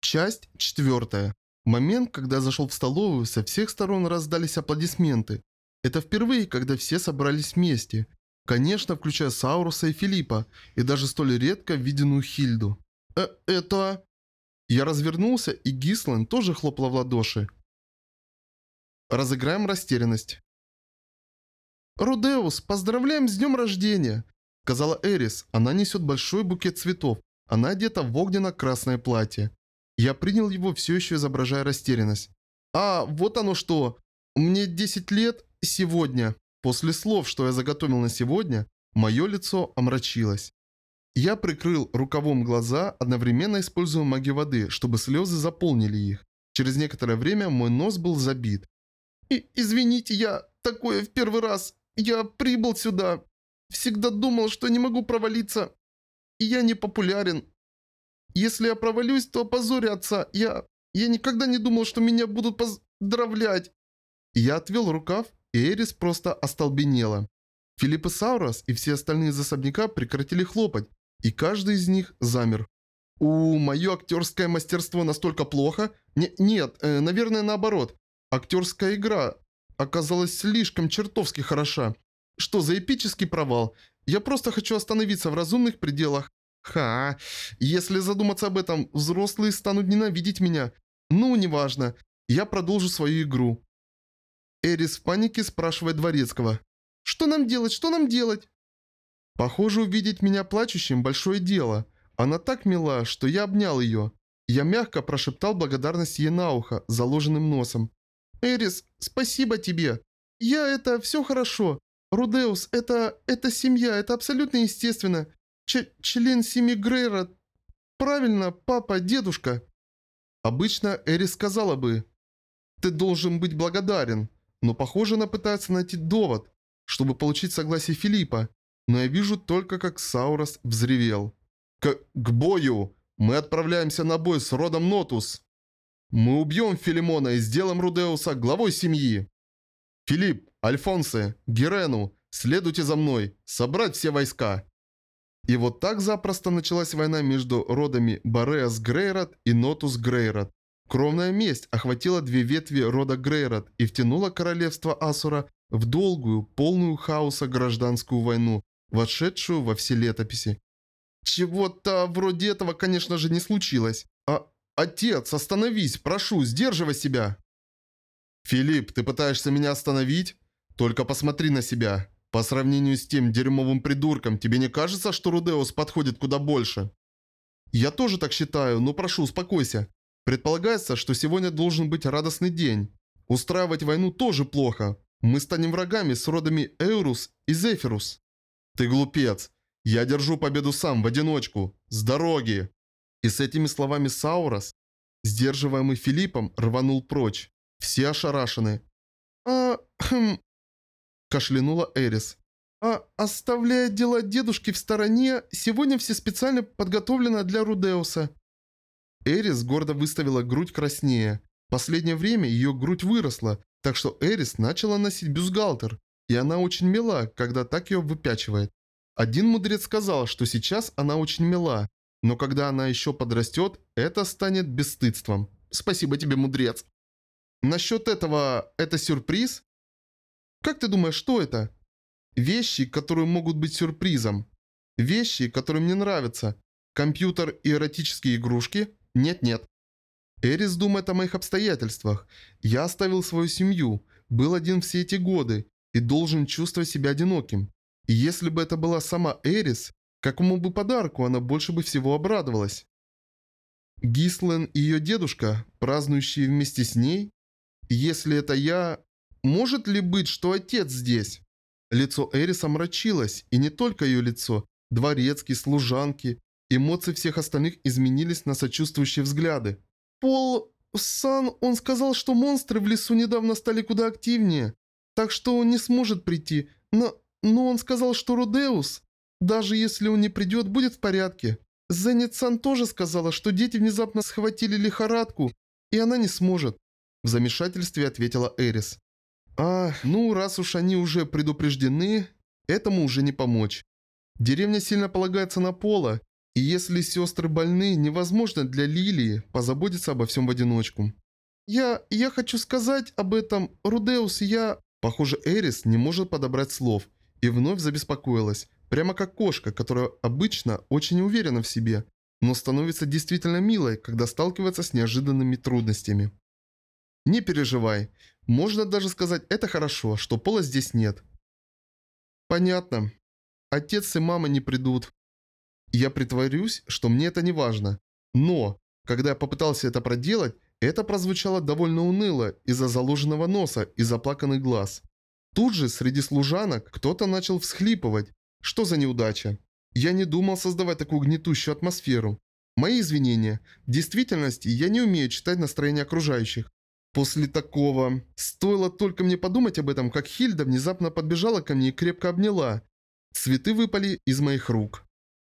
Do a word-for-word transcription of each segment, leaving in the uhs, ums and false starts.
Часть четвертая. Момент, когда я зашел в столовую, со всех сторон раздались аплодисменты. Это впервые, когда все собрались вместе. Конечно, включая Сауруса и Филиппа, и даже столь редко виденную Хильду. Э, это... Я развернулся, и Гислан тоже хлопала в ладоши. Разыграем растерянность. «Рудеус, поздравляем с днем рождения!» Сказала Эрис. Она несет большой букет цветов. Она одета в огненно-красное платье. Я принял его, все еще изображая растерянность. «А, вот оно что! Мне десять лет сегодня». После слов, что я заготовил на сегодня, мое лицо омрачилось. Я прикрыл рукавом глаза, одновременно используя магию воды, чтобы слезы заполнили их. Через некоторое время мой нос был забит. И, «Извините, я такое в первый раз. Я прибыл сюда. Всегда думал, что не могу провалиться. И я не популярен. Если я провалюсь, то опозорю отца. Я... Я никогда не думал, что меня будут поздравлять». Я отвел рукав, и Эрис просто остолбенела. Филипп и Саурос и все остальные из особняка прекратили хлопать, и каждый из них замер. «У, мое актерское мастерство настолько плохо?» Не, «Нет, э, наверное, наоборот. Актерская игра оказалась слишком чертовски хороша. Что за эпический провал? Я просто хочу остановиться в разумных пределах. Ха, если задуматься об этом, взрослые станут ненавидеть меня. Ну, неважно. Я продолжу свою игру». Эрис в панике спрашивает Дворецкого. «Что нам делать? Что нам делать?» Похоже, увидеть меня плачущим – большое дело. Она так мила, что я обнял ее. Я мягко прошептал благодарность ей на ухо, заложенным носом. «Эрис, спасибо тебе. Я это... все хорошо. Рудеус, это... это семья, это абсолютно естественно. Ч член семьи Грейрот. Правильно, папа, дедушка». Обычно Эрис сказала бы: «Ты должен быть благодарен». Но похоже, она пытается найти довод, чтобы получить согласие Филиппа. Но я вижу только, как Саурос взревел. К, к бою! Мы отправляемся на бой с родом Нотус. Мы убьем Филимона и сделаем Рудеуса главой семьи. Филипп, Альфонсе, Герену, следуйте за мной, собрать все войска». И вот так запросто началась война между родами Бореас Грейрот и Нотус Грейрот. Кровная месть охватила две ветви рода Грейрот и втянула королевство Асура в долгую, полную хаоса гражданскую войну, вошедшую во все летописи. Чего-то вроде этого, конечно же, не случилось. А, отец, остановись, прошу, сдерживай себя. Филипп, ты пытаешься меня остановить? Только посмотри на себя. По сравнению с тем дерьмовым придурком, тебе не кажется, что Рудеус подходит куда больше? Я тоже так считаю, но прошу, успокойся. Предполагается, что сегодня должен быть радостный день. Устраивать войну тоже плохо. Мы станем врагами с родами Эурус и Зефирус. Ты глупец. Я держу победу сам, в одиночку. С дороги. И с этими словами Саурос, сдерживаемый Филиппом, рванул прочь. Все ошарашены. А, хм... Кашлянула Эрис. «А оставляя дела дедушки в стороне, сегодня все специально подготовлено для Рудеуса». Эрис гордо выставила грудь краснее. В последнее время ее грудь выросла, так что Эрис начала носить бюстгальтер, и она очень мила, когда так ее выпячивает. Один мудрец сказал, что сейчас она очень мила, но когда она еще подрастет, это станет бесстыдством. Спасибо тебе, мудрец. Насчет этого, это сюрприз? Как ты думаешь, что это? Вещи, которые могут быть сюрпризом. Вещи, которые мне нравятся. Компьютер и эротические игрушки? Нет-нет. Эрис думает о моих обстоятельствах. Я оставил свою семью, был один все эти годы и должен чувствовать себя одиноким. И если бы это была сама Эрис, какому бы подарку она больше бы всего обрадовалась? Гислен и ее дедушка, празднующие вместе с ней? Если это я... Может ли быть, что отец здесь? Лицо Эрис омрачилось, и не только ее лицо. Дворецкий, служанки. Эмоции всех остальных изменились на сочувствующие взгляды. Пол... Сан, он сказал, что монстры в лесу недавно стали куда активнее. Так что он не сможет прийти. Но... Но он сказал, что Рудеус, даже если он не придет, будет в порядке. Зенит-сан тоже сказала, что дети внезапно схватили лихорадку, и она не сможет. В замешательстве ответила Эрис. А, ну, раз уж они уже предупреждены, этому уже не помочь. Деревня сильно полагается на Пола, И если сестры больны, невозможно для Лилии позаботиться обо всем в одиночку. Я... я хочу сказать об этом, Рудеус, я... Похоже, Эрис не может подобрать слов. И вновь забеспокоилась. Прямо как кошка, которая обычно очень уверена в себе, но становится действительно милой, когда сталкивается с неожиданными трудностями. Не переживай. Можно даже сказать, это хорошо, что Пола здесь нет. Понятно. Отец и мама не придут. Я притворюсь, что мне это не важно. Но, когда я попытался это проделать, это прозвучало довольно уныло из-за заложенного носа и заплаканных глаз. Тут же среди служанок кто-то начал всхлипывать. Что за неудача? Я не думал создавать такую гнетущую атмосферу. Мои извинения. В действительности я не умею читать настроение окружающих. После такого... Стоило только мне подумать об этом, как Хильда внезапно подбежала ко мне и крепко обняла. Цветы выпали из моих рук.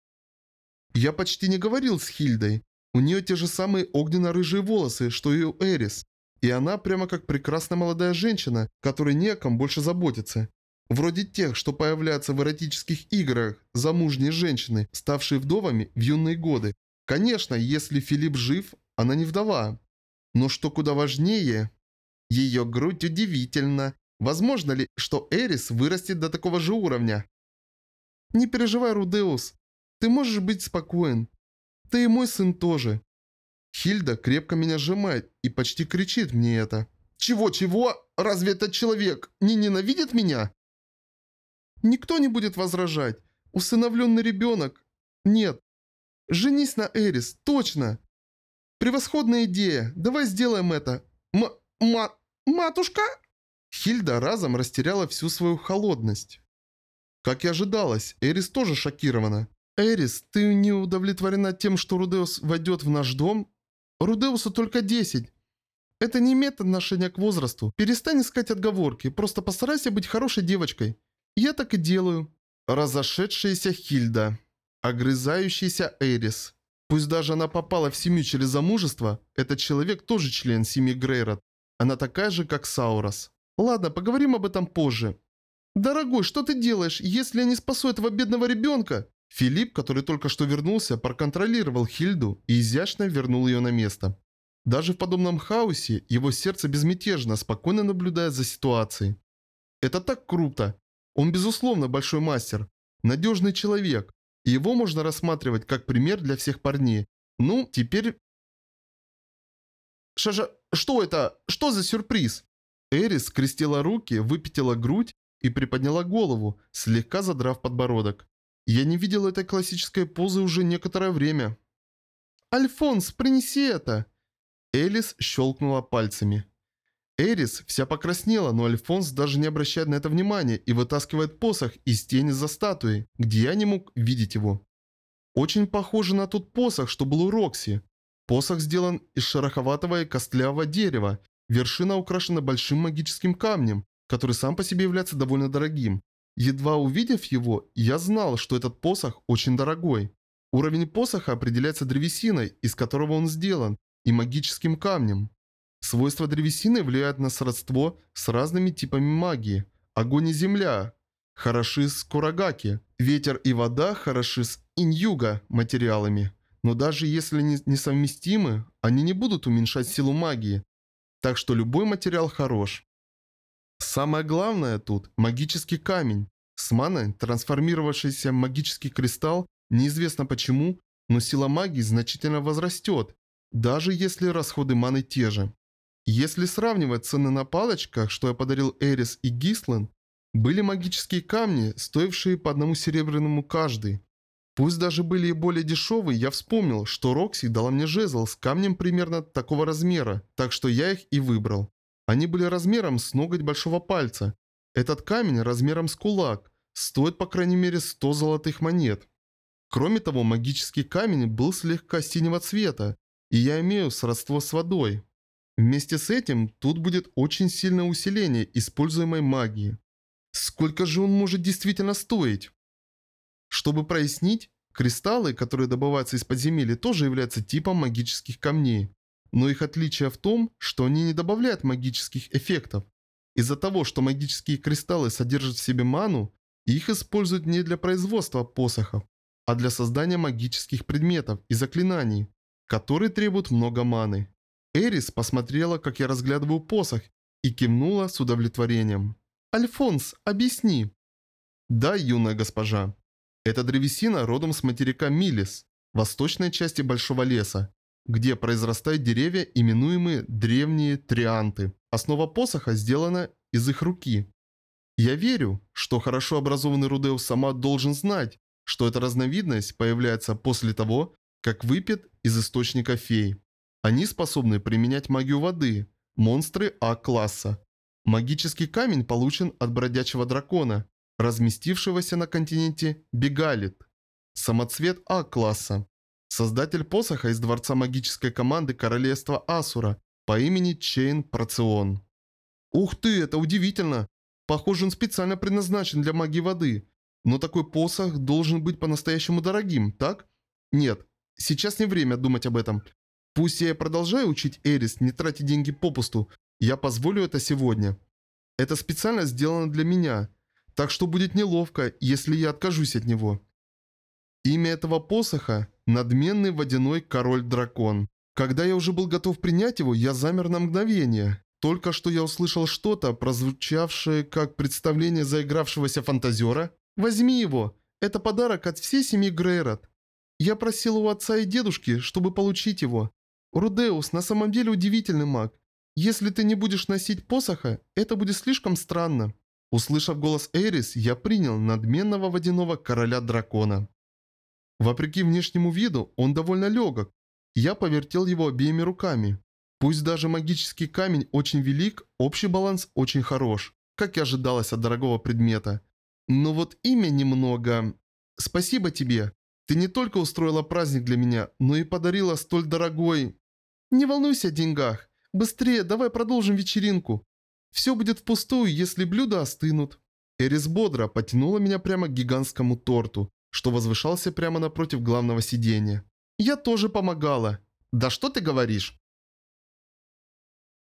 Я почти не говорил с Хильдой. У нее те же самые огненно-рыжие волосы, что и у Эрис. И она прямо как прекрасная молодая женщина, которой не о ком больше заботиться. Вроде тех, что появляются в эротических играх, замужние женщины, ставшие вдовами в юные годы. Конечно, если Филипп жив, она не вдова. Но что куда важнее, ее грудь удивительна. Возможно ли, что Эрис вырастет до такого же уровня? Не переживай, Рудеус. Ты можешь быть спокоен. Ты и мой сын тоже. Хильда крепко меня сжимает и почти кричит мне это. Чего-чего? Разве этот человек не ненавидит меня? Никто не будет возражать. Усыновленный ребенок? Нет. Женись на Эрис, точно. Превосходная идея. Давай сделаем это. М... ма... матушка? Хильда разом растеряла всю свою холодность. Как и ожидалось, Эрис тоже шокирована. «Эрис, ты не удовлетворена тем, что Рудеус войдет в наш дом? Рудеусу только десять. Это не имеет отношения к возрасту. Перестань искать отговорки, просто постарайся быть хорошей девочкой. Я так и делаю». Разошедшаяся Хильда. Огрызающаяся Эрис. Пусть даже она попала в семью через замужество, этот человек тоже член семьи Грейрот. Она такая же, как Саурос. Ладно, поговорим об этом позже. «Дорогой, что ты делаешь, если я не спасу этого бедного ребенка?» Филипп, который только что вернулся, проконтролировал Хильду и изящно вернул ее на место. Даже в подобном хаосе его сердце безмятежно, спокойно наблюдает за ситуацией. Это так круто. Он безусловно большой мастер, надежный человек, и его можно рассматривать как пример для всех парней. Ну, теперь... Шажа... Что это? Что за сюрприз? Эрис скрестила руки, выпятила грудь и приподняла голову, слегка задрав подбородок. Я не видел этой классической позы уже некоторое время. «Альфонс, принеси это!» Элис щелкнула пальцами. Эрис вся покраснела, но Альфонс даже не обращает на это внимания и вытаскивает посох из тени за статуей, где я не мог видеть его. Очень похоже на тот посох, что был у Рокси. Посох сделан из шероховатого и костлявого дерева, вершина украшена большим магическим камнем, который сам по себе является довольно дорогим. Едва увидев его, я знал, что этот посох очень дорогой. Уровень посоха определяется древесиной, из которого он сделан, и магическим камнем. Свойства древесины влияют на сродство с разными типами магии. Огонь и земля хороши с курагаки, ветер и вода хороши с иньюга материалами. Но даже если они несовместимы, они не будут уменьшать силу магии. Так что любой материал хорош. Самое главное тут – магический камень. С маной, трансформировавшийся в магический кристалл, неизвестно почему, но сила магии значительно возрастет, даже если расходы маны те же. Если сравнивать цены на палочках, что я подарил Эрис и Гислен, были магические камни, стоившие по одному серебряному каждый. Пусть даже были и более дешевые, я вспомнил, что Рокси дала мне жезл с камнем примерно такого размера, так что я их и выбрал. Они были размером с ноготь большого пальца. Этот камень размером с кулак, стоит по крайней мере сто золотых монет. Кроме того, магический камень был слегка синего цвета, и я имею сродство с водой. Вместе с этим, тут будет очень сильное усиление используемой магии. Сколько же он может действительно стоить? Чтобы прояснить, кристаллы, которые добываются из подземелья, тоже являются типом магических камней. Но их отличие в том, что они не добавляют магических эффектов. Из-за того, что магические кристаллы содержат в себе ману, их используют не для производства посохов, а для создания магических предметов и заклинаний, которые требуют много маны. Эрис посмотрела, как я разглядываю посох, и кивнула с удовлетворением. «Альфонс, объясни». «Да, юная госпожа. Эта древесина родом с материка Милис, восточной части Большого леса, где произрастают деревья, именуемые древние трианты. Основа посоха сделана из их руки. Я верю, что хорошо образованный Рудеус сама должен знать, что эта разновидность появляется после того, как выпьет из источника фей. Они способны применять магию воды, монстры А-класса. Магический камень получен от бродячего дракона, разместившегося на континенте Бегалит. Самоцвет А-класса. Создатель посоха из дворца магической команды королевства Асура по имени Чейн Процион. Ух ты, это удивительно. Похоже, он специально предназначен для магии воды. Но такой посох должен быть по-настоящему дорогим, так? Нет, сейчас не время думать об этом. Пусть я и продолжаю учить Эрис не тратить деньги попусту, я позволю это сегодня. Это специально сделано для меня, так что будет неловко, если я откажусь от него. Имя этого посоха – надменный водяной король-дракон. Когда я уже был готов принять его, я замер на мгновение. Только что я услышал что-то, прозвучавшее как представление заигравшегося фантазера. «Возьми его! Это подарок от всей семьи Грейрот. Я просил у отца и дедушки, чтобы получить его. Рудеус на самом деле удивительный маг. Если ты не будешь носить посоха, это будет слишком странно». Услышав голос Эрис, я принял надменного водяного короля-дракона. Вопреки внешнему виду, он довольно легок. Я повертел его обеими руками. Пусть даже магический камень очень велик, общий баланс очень хорош, как и ожидалось от дорогого предмета. Но вот имя немного... Спасибо тебе. Ты не только устроила праздник для меня, но и подарила столь дорогой... Не волнуйся о деньгах. Быстрее, давай продолжим вечеринку. Все будет впустую, если блюда остынут. Эрис бодро потянула меня прямо к гигантскому торту, что возвышался прямо напротив главного сидения. Я тоже помогала. Да что ты говоришь?